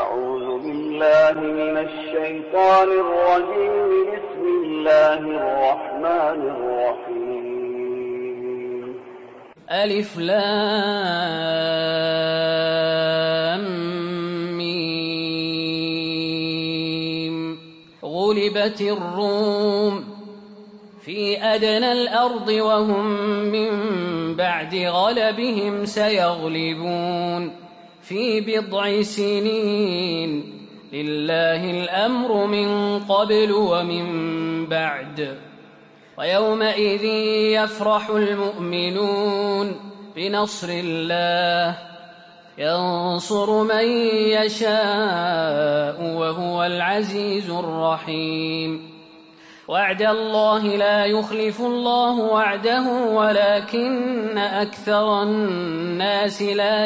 أعوذ بالله من الشيطان الرجيم. بسم الله الرحمن الرحيم. ألف لام ميم. غلبت الروم في أدنى الأرض وهم من بعد غلبهم سيغلبون في بضع سنين. لله الأمر من قبل ومن بعد. ويومئذ يفرح المؤمنون بنصر الله ينصر من يشاء وهو العزيز الرحيم. وعد الله لا يخلف الله وعده ولكن أكثر الناس لا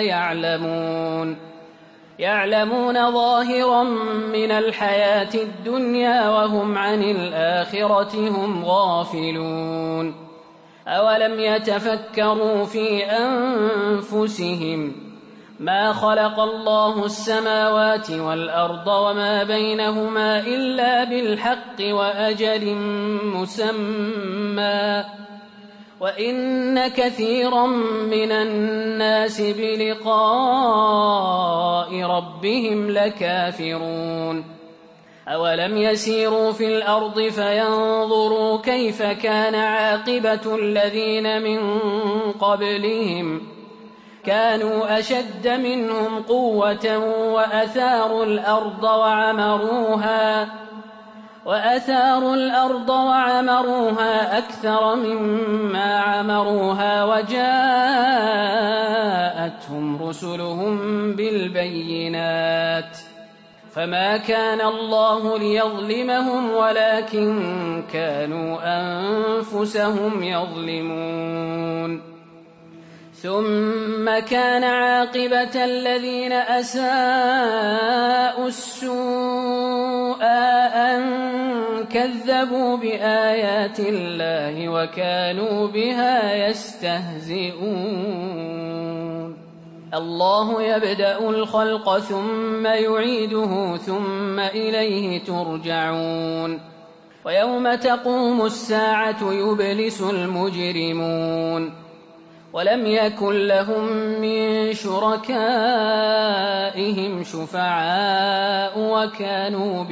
يعلمون ظاهرا من الحياة الدنيا وهم عن الآخرة هم غافلون. أولم يتفكروا في أنفسهم ما خلق الله السماوات والأرض وما بينهما إلا بالحق وأجل مسمى وإن كثيرا من الناس بلقاء ربهم لكافرون. أولم يسيروا في الأرض فينظروا كيف كان عاقبة الذين من قبلهم كانوا أشد منهم قوة وأثاروا الأرض وعمروها أكثر مما عمروها وجاءتهم رسلهم بالبينات فما كان الله ليظلمهم ولكن كانوا أنفسهم يظلمون. ثم كان عاقبة الذين أساءوا السوء أن كذبوا بآيات الله وكانوا بها يستهزئون. الله يبدأ الخلق ثم يعيده ثم إليه ترجعون. ويوم تقوم الساعة يبلس المجرمون ولم يكن لهم من شركائهم شفعاء وكانوا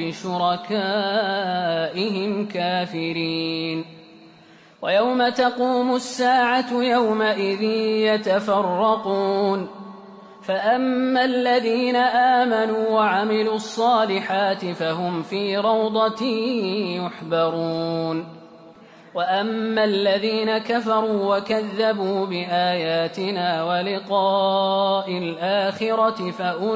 بشركائهم كافرين. ويوم تقوم الساعة يومئذ يتفرقون فأما الذين آمنوا وعملوا الصالحات فهم في روضة يحبرون. وأما الذين كفروا وكذبوا بآياتنا ولقاء الآخرة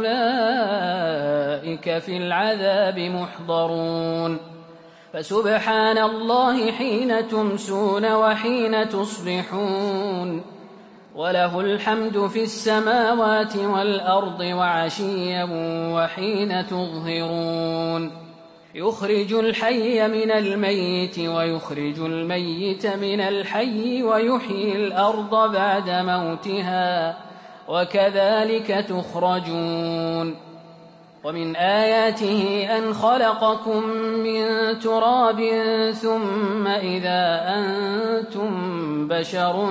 فأولئك في العذاب محضرون. فسبحان الله حين تمسون وحين تصبحون وله الحمد في السماوات والأرض وعشيا وحين تظهرون. يخرج الحي من الميت ويخرج الميت من الحي ويحيي الأرض بعد موتها وكذلك تخرجون. ومن آياته أن خلقكم من تراب ثم إذا أنتم بشر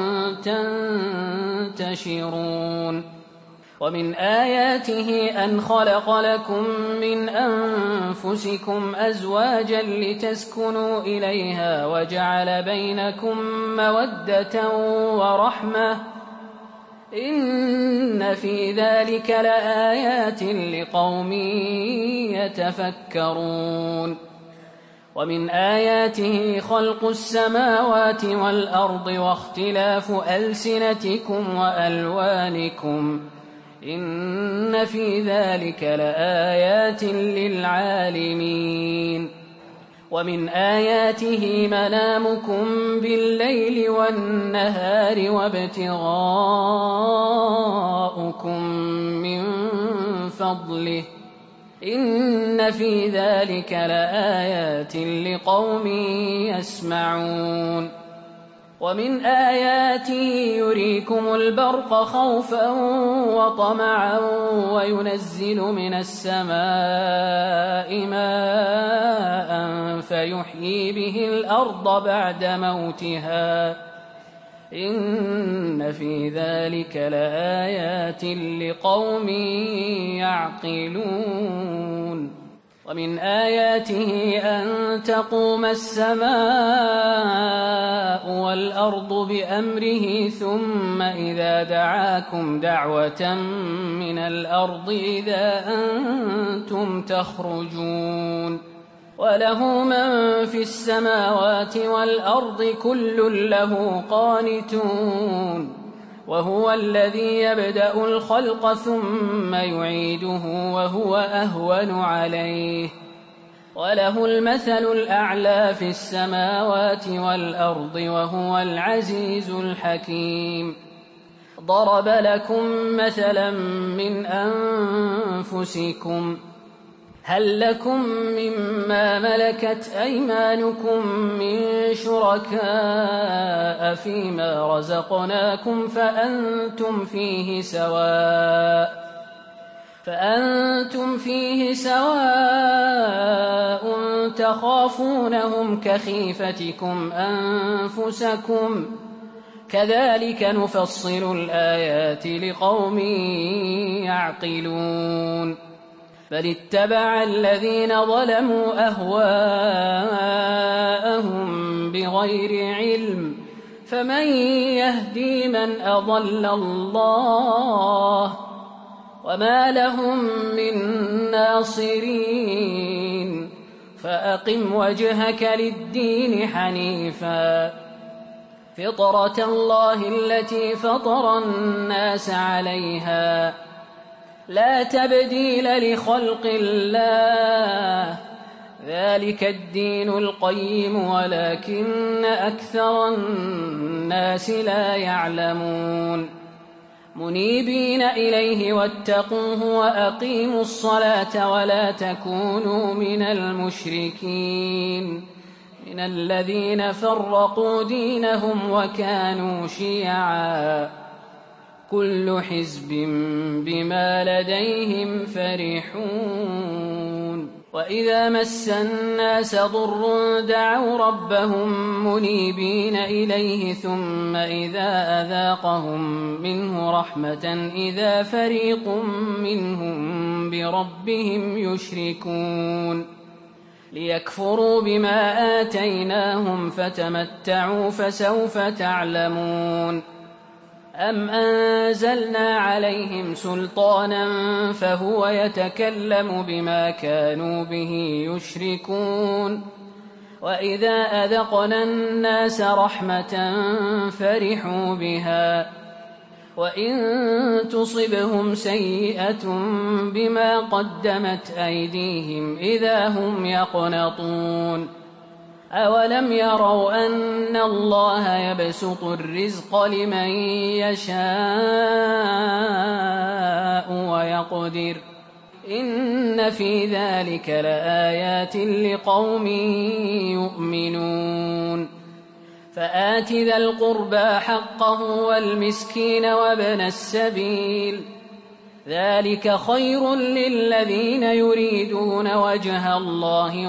تنتشرون. ومن آياته أن خلق لكم من أنفسكم أزواجا لتسكنوا إليها وجعل بينكم مودة ورحمة إن في ذلك لآيات لقوم يتفكرون. ومن آياته خلق السماوات والأرض واختلاف ألسنتكم وألوانكم إن في ذلك لآيات للعالمين. ومن آياته منامكم بالليل والنهار وابتغاؤكم من فضله إن في ذلك لآيات لقوم يسمعون. ومن آياته يريكم البرق خوفا وطمعا وينزل من السماء ماء فيحيي به الأرض بعد موتها إن في ذلك لآيات لقوم يعقلون ومن آياته أن تقوم السماء والأرض بأمره ثم إذا دعاكم دعوة من الأرض إذا أنتم تخرجون وله من في السماوات والأرض كل له قانتون وهو الذي يبدأ الخلق ثم يعيده وهو أهون عليه وله المثل الأعلى في السماوات والأرض وهو العزيز الحكيم ضرب لكم مثلا من أنفسكم هل لكم مما ملكت أيمانكم من شركاء فيما رزقناكم فأنتم فيه سواء تخافونهم كخيفتكم أنفسكم كذلك نفصل الآيات لقوم يعقلون بل اتبع الذين ظلموا أهواءهم بغير علم فمن يهدي من أضل الله وما لهم من ناصرين فأقم وجهك للدين حنيفا فطرة الله التي فطر الناس عليها لا تبديل لخلق الله ذلك الدين القيم ولكن أكثر الناس لا يعلمون منيبين إليه واتقوه وأقيموا الصلاة ولا تكونوا من المشركين من الذين فرقوا دينهم وكانوا شيعا كل حزب بما لديهم فرحون وإذا مس الناس ضر دعوا ربهم منيبين إليه ثم إذا أذاقهم منه رحمة إذا فريق منهم بربهم يشركون ليكفروا بما آتيناهم فتمتعوا فسوف تعلمون أم أنزلنا عليهم سلطانا فهو يتكلم بما كانوا به يشركون وإذا أذقنا الناس رحمة فرحوا بها وإن تصبهم سيئة بما قدمت أيديهم إذا هم يقنطون أولم يروا أن الله يبسط الرزق لمن يشاء ويقدر إن في ذلك لآيات لقوم يؤمنون فآت ذا القربى حقه والمسكين وابن السبيل ذلك خير للذين يريدون وجه الله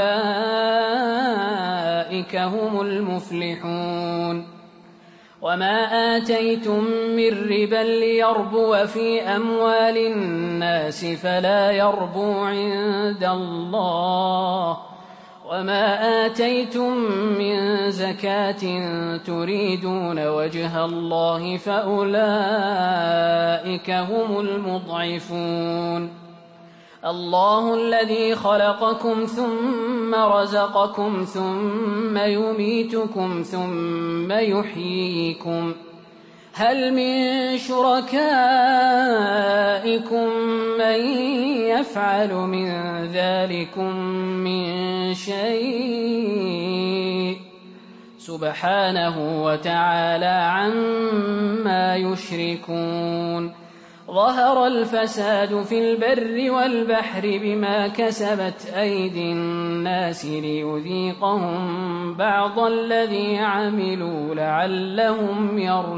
وأولئك هم المفلحون وما آتيتم من ربا ليربو في أموال الناس فلا يربو عند الله وما آتيتم من زكاة تريدون وجه الله فأولئك هم المضعفون الله الذي خلقكم ثم رزقكم ثم يميتكم ثم يحييكم هل من شركائكم من يفعل من ذلكم من شيء سبحانه وتعالى عما يشركون ظهر الفساد في البر والبحر بما كسبت أيدي الناس ليذيقهم بعض الذي عملوا لعلهم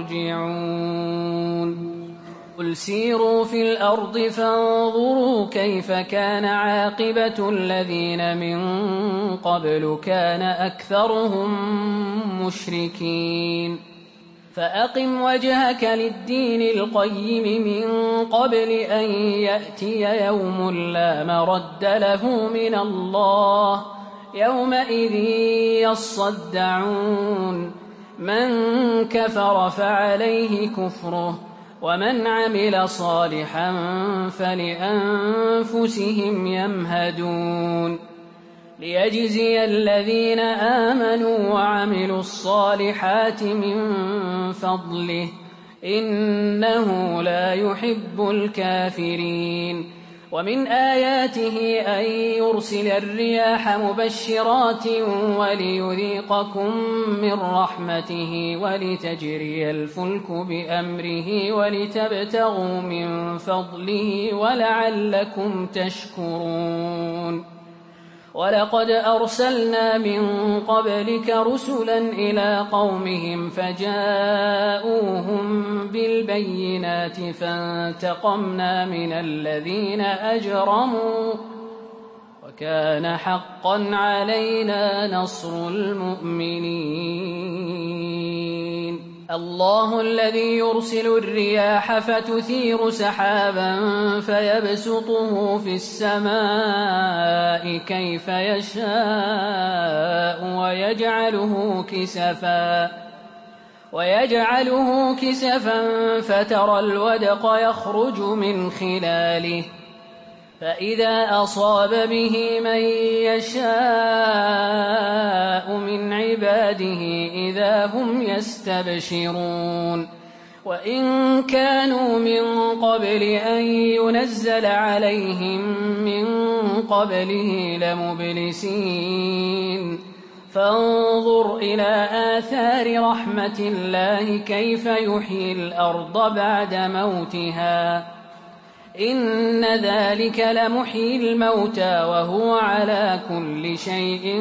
يرجعون قل سيروا في الأرض فانظروا كيف كان عاقبة الذين من قبل كان أكثرهم مشركين فأقم وجهك للدين القيم من قبل أن يأتي يوم لا مرد له من الله يومئذ يصدعون من كفر فعليه كفره ومن عمل صالحا فلأنفسهم يمهدون ليجزي الذين آمنوا وعملوا الصالحات من فضله إنه لا يحب الكافرين ومن آياته أن يرسل الرياح مبشرات وليذيقكم من رحمته ولتجري الفلك بأمره ولتبتغوا من فضله ولعلكم تشكرون ولقد أرسلنا من قبلك رسلا إلى قومهم فجاءوهم بالبينات فانتقمنا من الذين أجرموا وكان حقا علينا نصر المؤمنين الله الذي يرسل الرياح فتثير سحابا فيبسطه في السماء كيف يشاء ويجعله كسفا فترى الودق يخرج من خلاله فإذا أصاب به من يشاء من عباده إذا هم يستبشرون وإن كانوا من قبل أن ينزل عليهم من قبله لمبلسين فانظر إلى آثار رحمة الله كيف يحيي الأرض بعد موتها إن ذلك لمحيي الموتى وهو على كل شيء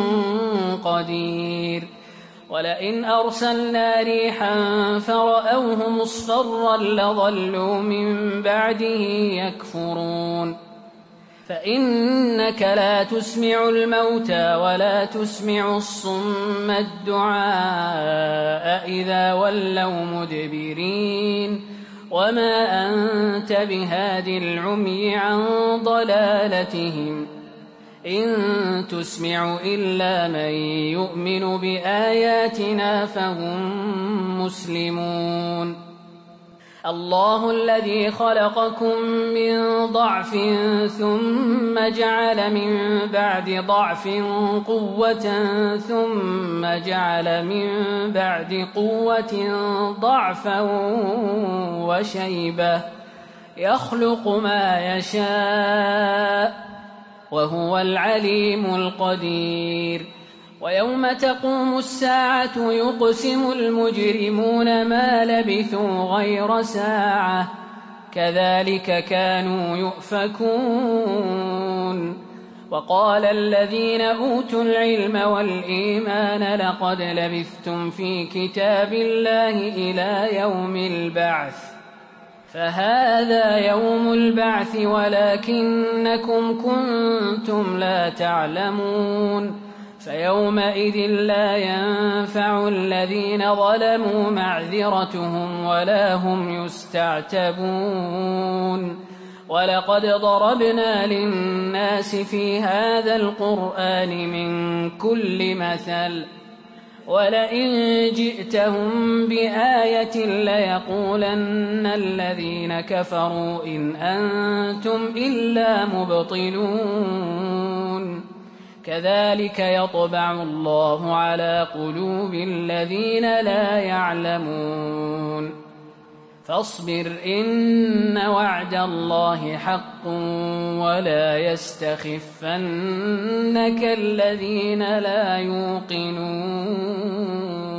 قدير ولئن أرسلنا ريحا فرأوه مصفرا لظلوا من بعده يكفرون فإنك لا تسمع الموتى ولا تسمع الصم الدعاء إذا ولوا مدبرين وما أنت بهاد العمي عن ضلالتهم إن تسمع إلا من يؤمن بآياتنا فهم مسلمون الله الذي خلقكم من ضعف ثم جعل من بعد ضعف قوة ثم جعل من بعد قوة ضعفا وشيبة يخلق ما يشاء وهو العليم القدير ويوم تقوم الساعة يقسم المجرمون ما لبثوا غير ساعة كذلك كانوا يؤفكون وقال الذين أوتوا العلم والإيمان لقد لبثتم في كتاب الله إلى يوم البعث فهذا يوم البعث ولكنكم كنتم لا تعلمون فيومئذ لا ينفع الذين ظلموا معذرتهم ولا هم يستعتبون ولقد ضربنا للناس في هذا القرآن من كل مثل ولئن جئتهم بآية ليقولن الذين كفروا إن أنتم إلا مبطلون كذلك يطبع الله على قلوب الذين لا يعلمون فاصبر إن وعد الله حق ولا يستخفنك الذين لا يوقنون